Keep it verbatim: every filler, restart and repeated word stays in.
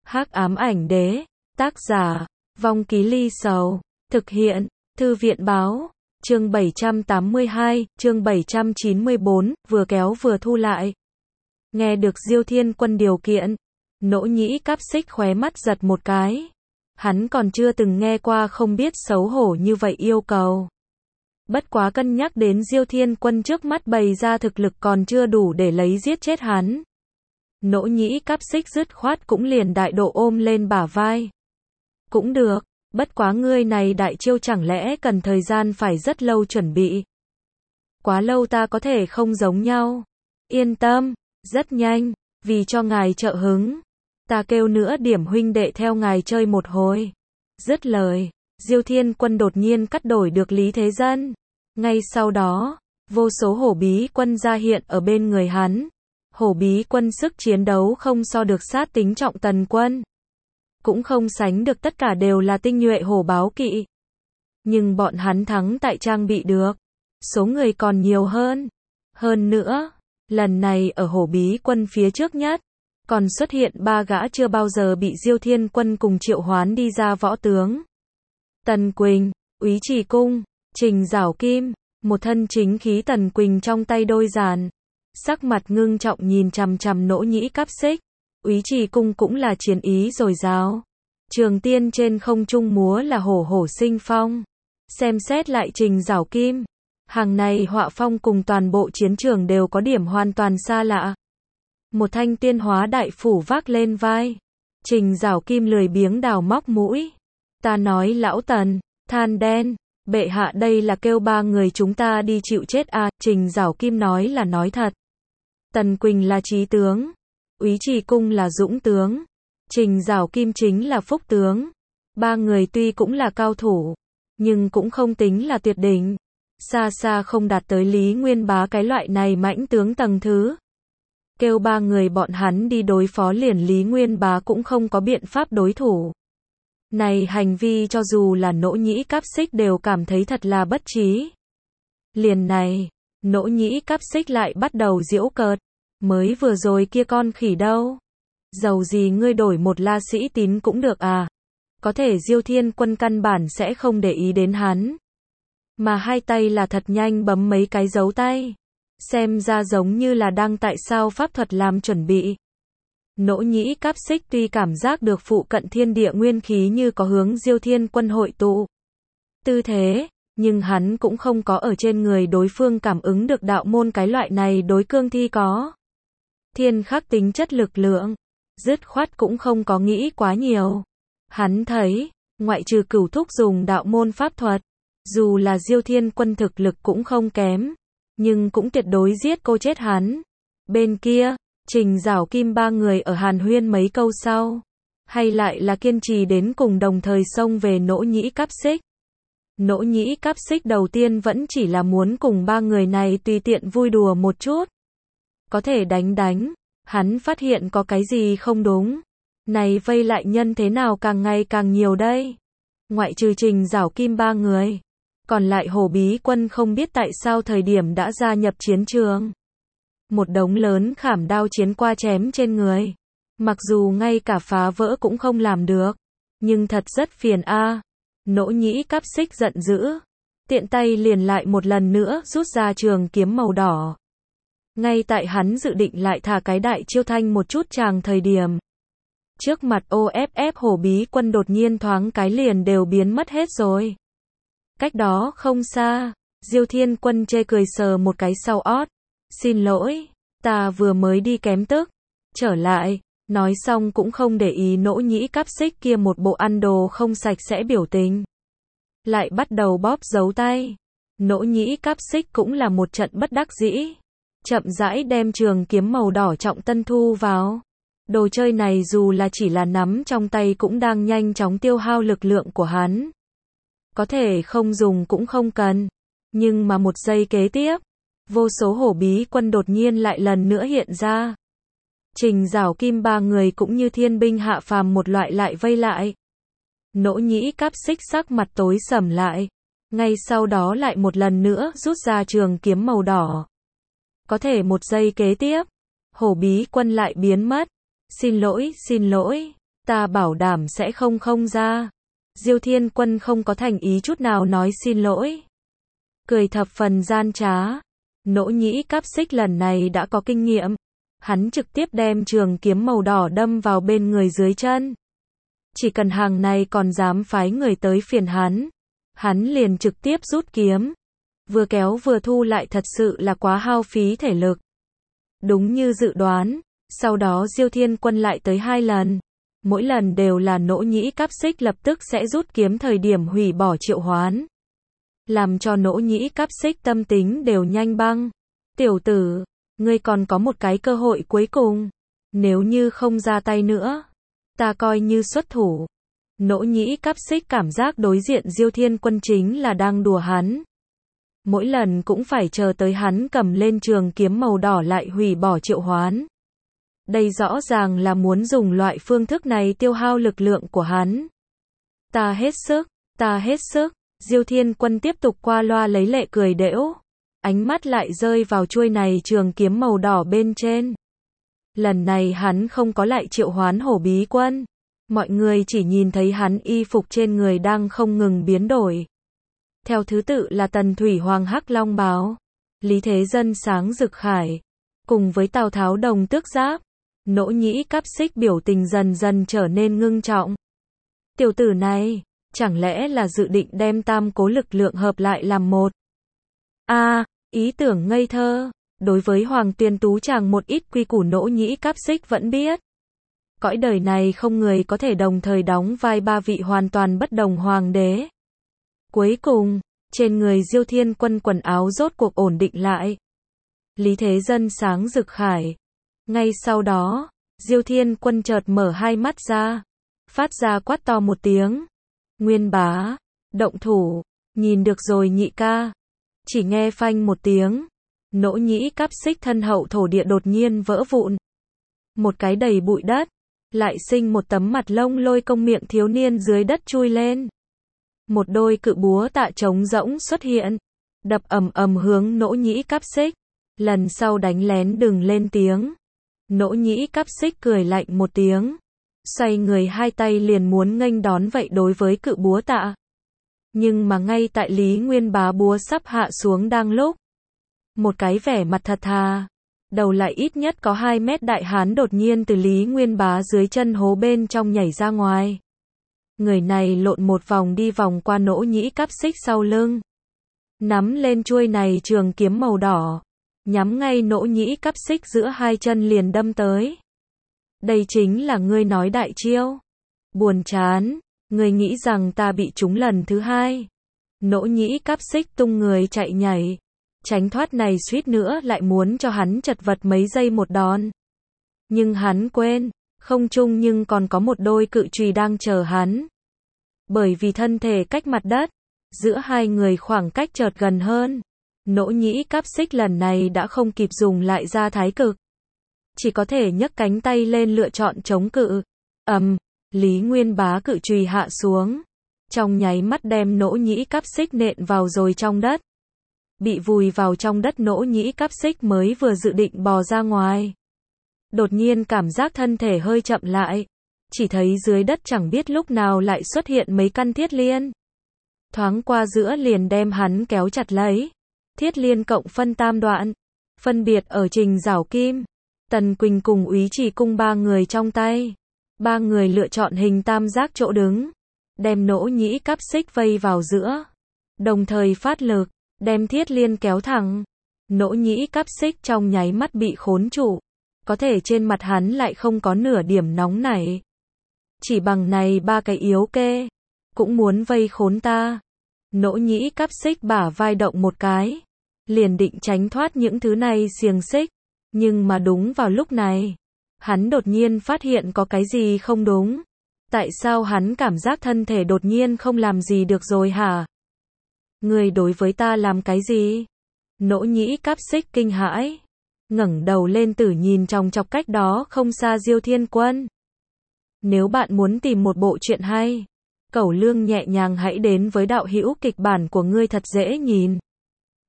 Hắc ám ảnh đế, tác giả, Vong Ký Ly Sầu, thực hiện, Thư viện báo, chương bảy trăm tám mươi hai, chương bảy trăm chín mươi bốn, vừa kéo vừa thu lại. Nghe được Diêu Thiên Quân điều kiện, Nỗ Nhĩ Cáp Xích khóe mắt giật một cái. Hắn còn chưa từng nghe qua không biết xấu hổ như vậy yêu cầu. Bất quá cân nhắc đến Diêu Thiên Quân trước mắt bày ra thực lực còn chưa đủ để lấy giết chết hắn. Nỗ Nhĩ Cáp Xích dứt khoát cũng liền đại độ ôm lên bả vai. Cũng được, bất quá ngươi này đại chiêu chẳng lẽ cần thời gian phải rất lâu chuẩn bị. Quá lâu ta có thể không giống nhau. Yên tâm, rất nhanh, vì cho ngài trợ hứng. Ta kêu nữa điểm huynh đệ theo ngài chơi một hồi. Dứt lời, Diêu Thiên Quân đột nhiên cắt đổi được Lý Thế Dân. Ngay sau đó, vô số hổ bí quân ra hiện ở bên người hắn. Hổ bí quân sức chiến đấu không so được sát tính trọng tần quân. Cũng không sánh được tất cả đều là tinh nhuệ hổ báo kỵ. Nhưng bọn hắn thắng tại trang bị được. Số người còn nhiều hơn. Hơn nữa, lần này ở hổ bí quân phía trước nhất, còn xuất hiện ba gã chưa bao giờ bị Diêu Thiên Quân cùng triệu hoán đi ra võ tướng. Tần Quỳnh, Úy Trì Cung, Trình Giảo Kim, một thân chính khí Tần Quỳnh trong tay đôi giàn. Sắc mặt ngưng trọng nhìn chằm chằm Nỗ Nhĩ Cáp Xích. Úy Trì Cung cũng là chiến ý dồi dào. Trường tiên trên không trung múa là hổ hổ sinh phong. Xem xét lại Trình Giảo Kim. Hàng này họa phong cùng toàn bộ chiến trường đều có điểm hoàn toàn xa lạ. Một thanh tiên hóa đại phủ vác lên vai. Trình Giảo Kim lười biếng đào móc mũi. Ta nói lão Tần, than đen, bệ hạ đây là kêu ba người chúng ta đi chịu chết à, Trình Giảo Kim nói là nói thật. Tần Quỳnh là trí tướng, Úy Trì Cung là dũng tướng, Trình Giảo Kim chính là phúc tướng. Ba người tuy cũng là cao thủ, nhưng cũng không tính là tuyệt đỉnh. Xa xa không đạt tới Lý Nguyên Bá cái loại này mãnh tướng tầng thứ. Kêu ba người bọn hắn đi đối phó liền Lý Nguyên Bá cũng không có biện pháp đối thủ. Này hành vi cho dù là Nỗ Nhĩ Cáp Xích đều cảm thấy thật là bất trí. Liền này, Nỗ Nhĩ Cáp Xích lại bắt đầu giễu cợt. Mới vừa rồi kia con khỉ đâu? Dầu gì ngươi đổi một La Sĩ Tín cũng được à? Có thể Diêu Thiên Quân căn bản sẽ không để ý đến hắn. Mà hai tay là thật nhanh bấm mấy cái dấu tay. Xem ra giống như là đang tại sao pháp thuật làm chuẩn bị. Nỗ Nhĩ Cáp Xích tuy cảm giác được phụ cận thiên địa nguyên khí như có hướng Diêu Thiên Quân hội tụ. Tư thế, nhưng hắn cũng không có ở trên người đối phương cảm ứng được đạo môn cái loại này đối cương thi có. Thiên khắc tính chất lực lượng, dứt khoát cũng không có nghĩ quá nhiều. Hắn thấy, ngoại trừ Cửu Thúc dùng đạo môn pháp thuật, dù là Diêu Thiên Quân thực lực cũng không kém, nhưng cũng tuyệt đối giết cô chết hắn. Bên kia, Trình Giảo Kim ba người ở hàn huyên mấy câu sau, hay lại là kiên trì đến cùng đồng thời xông về Nỗ Nhĩ Cáp Xích. Nỗ Nhĩ Cáp Xích đầu tiên vẫn chỉ là muốn cùng ba người này tùy tiện vui đùa một chút. Có thể đánh đánh, hắn phát hiện có cái gì không đúng. Này vây lại nhân thế nào càng ngày càng nhiều đây. Ngoại trừ Trình Giảo Kim ba người, còn lại hổ bí quân không biết tại sao thời điểm đã gia nhập chiến trường. Một đống lớn khảm đao chiến qua chém trên người. Mặc dù ngay cả phá vỡ cũng không làm được, nhưng thật rất phiền a. À. Nỗ Nhĩ Cáp Xích giận dữ, tiện tay liền lại một lần nữa rút ra trường kiếm màu đỏ. Ngay tại hắn dự định lại thả cái đại chiêu thanh một chút chàng thời điểm. Trước mặt ô ép ép hổ bí quân đột nhiên thoáng cái liền đều biến mất hết rồi. Cách đó không xa, Diêu Thiên Quân chê cười sờ một cái sau ót. Xin lỗi, ta vừa mới đi kém tức. Trở lại, nói xong cũng không để ý Nỗ Nhĩ Cáp Xích kia một bộ ăn đồ không sạch sẽ biểu tình. Lại bắt đầu bóp dấu tay. Nỗ Nhĩ Cáp Xích cũng là một trận bất đắc dĩ. Chậm rãi đem trường kiếm màu đỏ trọng tân thu vào. Đồ chơi này dù là chỉ là nắm trong tay cũng đang nhanh chóng tiêu hao lực lượng của hắn. Có thể không dùng cũng không cần. Nhưng mà một giây kế tiếp, vô số hổ bí quân đột nhiên lại lần nữa hiện ra. Trình Giảo Kim ba người cũng như thiên binh hạ phàm một loại lại vây lại. Nỗ Nhĩ Cáp Xích sắc mặt tối sầm lại. Ngay sau đó lại một lần nữa rút ra trường kiếm màu đỏ. Có thể một giây kế tiếp, hổ bí quân lại biến mất. Xin lỗi, xin lỗi, Ta bảo đảm sẽ không không ra. Diêu Thiên Quân không có thành ý chút nào nói xin lỗi. Cười thập phần gian trá. Nỗ Nhĩ Cáp Xích lần này đã có kinh nghiệm. Hắn trực tiếp đem trường kiếm màu đỏ đâm vào bên người dưới chân. Chỉ cần hàng này còn dám phái người tới phiền hắn, hắn liền trực tiếp rút kiếm. Vừa kéo vừa thu lại thật sự là quá hao phí thể lực. Đúng như dự đoán, sau đó Diêu Thiên Quân lại tới hai lần. Mỗi lần đều là Nỗ Nhĩ Cáp Xích lập tức sẽ rút kiếm thời điểm hủy bỏ triệu hoán. Làm cho Nỗ Nhĩ Cáp Xích tâm tính đều nhanh băng. Tiểu tử, ngươi còn có một cái cơ hội cuối cùng. Nếu như không ra tay nữa, ta coi như xuất thủ. Nỗ Nhĩ Cáp Xích cảm giác đối diện Diêu Thiên Quân chính là đang đùa hắn. Mỗi lần cũng phải chờ tới hắn cầm lên trường kiếm màu đỏ lại hủy bỏ triệu hoán. Đây rõ ràng là muốn dùng loại phương thức này tiêu hao lực lượng của hắn. Ta hết sức, ta hết sức. Diêu Thiên Quân tiếp tục qua loa lấy lệ cười đễu. Ánh mắt lại rơi vào chuôi này trường kiếm màu đỏ bên trên. Lần này hắn không có lại triệu hoán Hổ Bí Quân. Mọi người chỉ nhìn thấy hắn y phục trên người đang không ngừng biến đổi. Theo thứ tự là Tần Thủy Hoàng Hắc Long Bào, Lý Thế Dân Sáng Rực Khải, cùng với Tào Tháo Đồng Tước Giáp. Nỗ Nhĩ Cáp Xích biểu tình dần dần trở nên ngưng trọng. Tiểu tử này, chẳng lẽ là dự định đem tam cố lực lượng hợp lại làm một? A, à, ý tưởng ngây thơ. Đối với Hoàng Tuyên Tú chàng một ít quy củ Nỗ Nhĩ Cáp Xích vẫn biết. Cõi đời này không người có thể đồng thời đóng vai ba vị hoàn toàn bất đồng hoàng đế. Cuối cùng, trên người Diêu Thiên Quân quần áo rốt cuộc ổn định lại. Lý Thế Dân Sáng Rực Khải. Ngay sau đó, Diêu Thiên Quân chợt mở hai mắt ra, phát ra quát to một tiếng. Nguyên Bá, động thủ, nhìn được rồi nhị ca. Chỉ nghe phanh một tiếng, Nỗ Nhĩ Cáp Xích thân hậu thổ địa đột nhiên vỡ vụn. Một cái đầy bụi đất, lại sinh một tấm mặt lông lôi công miệng thiếu niên dưới đất chui lên. Một đôi cự búa tạ trống rỗng xuất hiện, đập ầm ầm hướng Nỗ Nhĩ Cáp Xích. Lần sau đánh lén đừng lên tiếng. Nỗ Nhĩ Cáp Xích cười lạnh một tiếng, xoay người hai tay liền muốn nghênh đón vậy đối với cự búa tạ. Nhưng mà ngay tại Lý Nguyên Bá búa sắp hạ xuống đang lúc, một cái vẻ mặt thật thà, đầu lại ít nhất có hai mét đại hán đột nhiên từ Lý Nguyên Bá dưới chân hố bên trong nhảy ra ngoài. Người này lộn một vòng đi vòng qua Nỗ Nhĩ Cáp Xích sau lưng, nắm lên chuôi này trường kiếm màu đỏ, nhắm ngay Nỗ Nhĩ Cáp Xích giữa hai chân liền đâm tới. Đây chính là ngươi nói đại chiêu. Buồn chán, ngươi nghĩ rằng ta bị trúng lần thứ hai. Nỗ Nhĩ Cáp Xích tung người chạy nhảy, tránh thoát này suýt nữa lại muốn cho hắn chật vật mấy giây một đòn. Nhưng hắn quên, không trung nhưng còn có một đôi cự chùy đang chờ hắn. Bởi vì thân thể cách mặt đất, giữa hai người khoảng cách chợt gần hơn. Nỗ Nhĩ Cáp Xích lần này đã không kịp dùng lại ra thái cực, chỉ có thể nhấc cánh tay lên lựa chọn chống cự. Ầm, Lý Nguyên Bá cự chùy hạ xuống, trong nháy mắt đem Nỗ Nhĩ Cáp Xích nện vào rồi trong đất. Bị vùi vào trong đất Nỗ Nhĩ Cáp Xích mới vừa dự định bò ra ngoài, đột nhiên cảm giác thân thể hơi chậm lại, chỉ thấy dưới đất chẳng biết lúc nào lại xuất hiện mấy căn thiết liên. Thoáng qua giữa liền đem hắn kéo chặt lấy. Thiết liên cộng phân tam đoạn, phân biệt ở Trình Giảo Kim, Tần Quỳnh cùng Úy Trì Cung ba người trong tay. Ba người lựa chọn hình tam giác chỗ đứng, đem Nỗ Nhĩ Cáp Xích vây vào giữa, đồng thời phát lực, đem thiết liên kéo thẳng. Nỗ Nhĩ Cáp Xích trong nháy mắt bị khốn trụ, có thể trên mặt hắn lại không có nửa điểm nóng nảy. Chỉ bằng này ba cái yếu kê, cũng muốn vây khốn ta. Nỗ Nhĩ Cáp Xích bả vai động một cái, liền định tránh thoát những thứ này xiềng xích, nhưng mà đúng vào lúc này, hắn đột nhiên phát hiện có cái gì không đúng. Tại sao hắn cảm giác thân thể đột nhiên không làm gì được rồi hả? Người đối với ta làm cái gì? Nỗ Nhĩ Cáp Xích kinh hãi, ngẩng đầu lên tử nhìn trong chọc cách đó không xa Diêu Thiên Quân. Nếu bạn muốn tìm một bộ truyện hay, cẩu lương nhẹ nhàng hãy đến với đạo hữu kịch bản của ngươi thật dễ nhìn.